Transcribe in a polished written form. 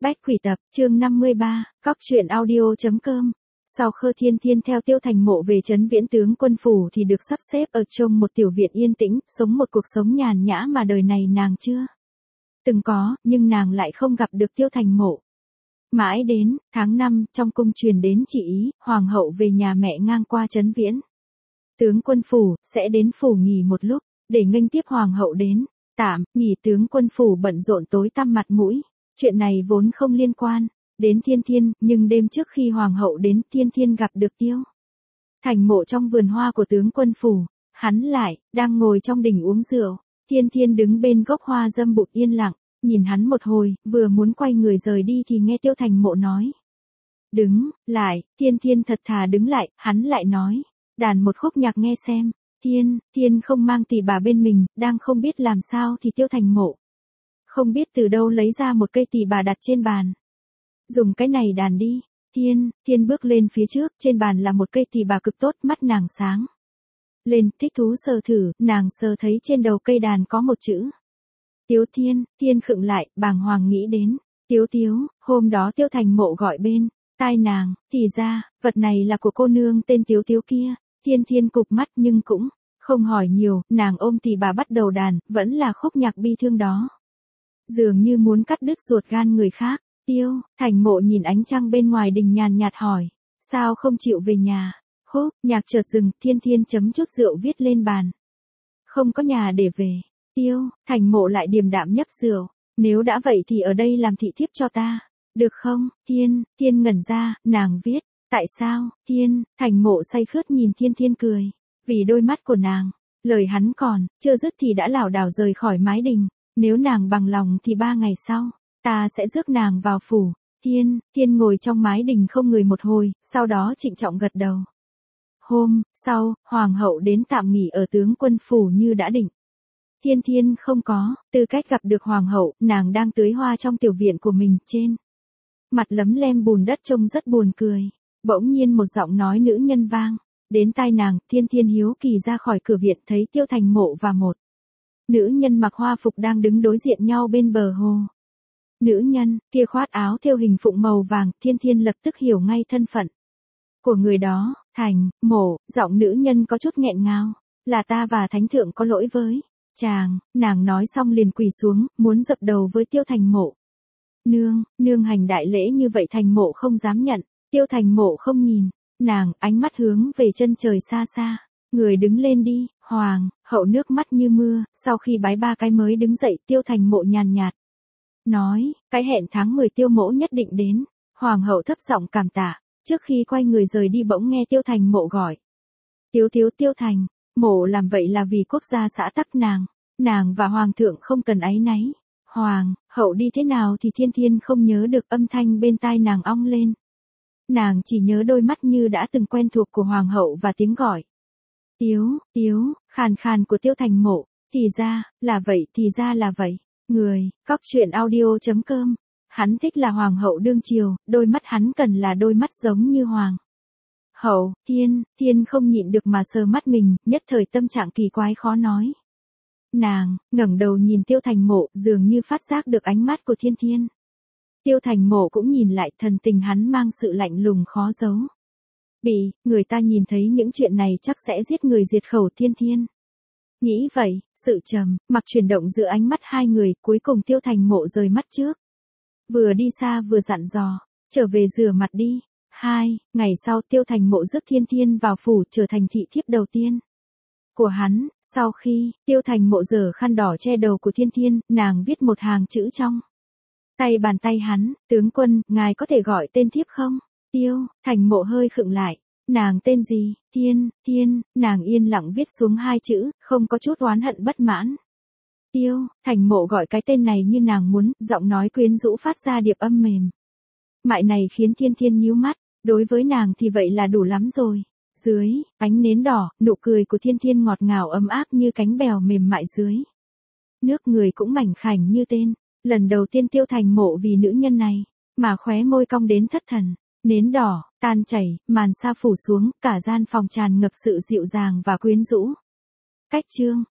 Bách Quỷ Tập, chương 53, Cóc truyện audio.com. Sau Khơ Thiên Thiên theo Tiêu Thành Mộ về trấn Viễn tướng quân phủ thì được sắp xếp ở trong một tiểu viện yên tĩnh, sống một cuộc sống nhàn nhã mà đời này nàng chưa từng có, nhưng nàng lại không gặp được Tiêu Thành Mộ. Mãi đến tháng 5, trong cung truyền đến chỉ ý, hoàng hậu về nhà mẹ ngang qua trấn Viễn tướng quân phủ, sẽ đến phủ nghỉ một lúc, để nghênh tiếp hoàng hậu đến. Tạm nghỉ tướng quân phủ bận rộn tối tăm mặt mũi. Chuyện này vốn không liên quan đến Thiên Thiên, nhưng đêm trước khi hoàng hậu đến, Thiên Thiên gặp được Tiêu Thành Mộ trong vườn hoa của tướng quân phủ. Hắn lại đang ngồi trong đình uống rượu. Thiên Thiên đứng bên gốc hoa dâm bụt yên lặng, nhìn hắn một hồi, vừa muốn quay người rời đi thì nghe Tiêu Thành Mộ nói: "Đứng lại." Thiên Thiên thật thà đứng lại, hắn lại nói: "Đàn một khúc nhạc nghe xem." Thiên không mang tỳ bà bên mình, đang không biết làm sao thì Tiêu Thành Mộ không biết từ đâu lấy ra một cây tỳ bà đặt trên bàn. "Dùng cái này đàn đi." Thiên bước lên phía trước, trên bàn là một cây tỳ bà cực tốt, mắt nàng sáng lên, thích thú sờ thử, nàng sờ thấy trên đầu cây đàn có một chữ Tiếu. Thiên khựng lại, bàng hoàng nghĩ đến Tiếu, hôm đó Tiêu Thành Mộ gọi bên tai nàng, thì ra, vật này là của cô nương tên Tiếu kia. Thiên cụp mắt nhưng cũng không hỏi nhiều, nàng ôm tỳ bà bắt đầu đàn, vẫn là khúc nhạc bi thương đó. Dường như muốn cắt đứt ruột gan người khác. Tiêu Thành Mộ nhìn ánh trăng bên ngoài đình nhàn nhạt hỏi: "Sao không chịu về nhà?" Khúc nhạc chợt dừng, Thiên chấm chút rượu viết lên bàn: "Không có nhà để về." Tiêu Thành Mộ lại điềm đạm nhấp rượu: "Nếu đã vậy thì ở đây làm thị thiếp cho ta, được không?" Thiên ngẩn ra, nàng viết: "Tại sao?" Thành Mộ say khướt nhìn Thiên cười. Vì đôi mắt của nàng. Lời hắn còn chưa dứt thì đã lảo đảo rời khỏi mái đình. "Nếu nàng bằng lòng thì 3 ngày sau, ta sẽ rước nàng vào phủ." Thiên ngồi trong mái đình không người một hồi, sau đó trịnh trọng gật đầu. Hôm sau, hoàng hậu đến tạm nghỉ ở tướng quân phủ như đã định. Thiên không có tư cách gặp được hoàng hậu, nàng đang tưới hoa trong tiểu viện của mình, trên mặt lấm lem bùn đất trông rất buồn cười. Bỗng nhiên một giọng nói nữ nhân vang đến tai nàng. Thiên hiếu kỳ ra khỏi cửa viện, thấy Tiêu Thành Mộ và một nữ nhân mặc hoa phục đang đứng đối diện nhau bên bờ hồ. Nữ nhân kia khoác áo thêu hình phụng màu vàng, Thiên lập tức hiểu ngay thân phận của người đó. "Thành Mộ." Giọng nữ nhân có chút nghẹn ngào: "Là ta và thánh thượng có lỗi với chàng." Nàng nói xong liền quỳ xuống, muốn dập đầu với Tiêu Thành Mộ. Nương hành đại lễ như vậy Thành Mộ không dám nhận." Tiêu Thành Mộ không nhìn nàng, ánh mắt hướng về chân trời xa xa. "Người đứng lên đi." Hoàng hậu nước mắt như mưa, sau khi bái 3 cái mới đứng dậy. Tiêu Thành Mộ nhàn nhạt nói: "Cái hẹn tháng 10 Tiêu mỗ nhất định đến." Hoàng hậu thấp giọng cảm tạ. Trước khi quay người rời đi bỗng nghe Tiêu Thành Mộ gọi: Tiêu Thành Mộ làm vậy là vì quốc gia xã tắc nàng và hoàng thượng không cần áy náy." Hoàng hậu đi thế nào thì Thiên không nhớ được, âm thanh bên tai nàng ong lên. Nàng chỉ nhớ đôi mắt như đã từng quen thuộc của hoàng hậu và tiếng gọi Tiếu, khàn khàn của Tiêu Thành Mộ. Thì ra là vậy. Người, Cóc truyện audio.com. Hắn thích là hoàng hậu đương triều, đôi mắt hắn cần là đôi mắt giống như hoàng hậu. Thiên không nhịn được mà sờ mắt mình, nhất thời tâm trạng kỳ quái khó nói. Nàng ngẩng đầu nhìn Tiêu Thành Mộ, dường như phát giác được ánh mắt của Thiên. Tiêu Thành Mộ cũng nhìn lại, thần tình hắn mang sự lạnh lùng khó giấu. Bị người ta nhìn thấy những chuyện này chắc sẽ giết người diệt khẩu. Thiên nghĩ vậy, sự trầm mặc chuyển động giữa ánh mắt hai người, cuối cùng Tiêu Thành Mộ rời mắt trước. Vừa đi xa vừa dặn dò: "Trở về rửa mặt đi." 2 ngày sau, Tiêu Thành Mộ rước Thiên vào phủ, trở thành thị thiếp đầu tiên của hắn. Sau khi Tiêu Thành Mộ giở khăn đỏ che đầu của Thiên, nàng viết một hàng chữ trong bàn tay hắn: "Tướng quân, ngài có thể gọi tên thiếp không?" Tiêu Thành Mộ hơi khựng lại. "Nàng tên gì?" Thiên, nàng yên lặng viết xuống 2 chữ, không có chút oán hận bất mãn. Tiêu Thành Mộ gọi cái tên này như nàng muốn, giọng nói quyến rũ phát ra điệp âm mềm mại này khiến Thiên nhíu mắt. Đối với nàng thì vậy là đủ lắm rồi. Dưới ánh nến đỏ, nụ cười của Thiên ngọt ngào ấm áp như cánh bèo mềm mại dưới nước, người cũng mảnh khảnh như tên. Lần đầu tiên Tiêu Thành Mộ vì nữ nhân này mà khóe môi cong đến thất thần. Nến đỏ tan chảy, màn sa phủ xuống, cả gian phòng tràn ngập sự dịu dàng và quyến rũ. Cách chương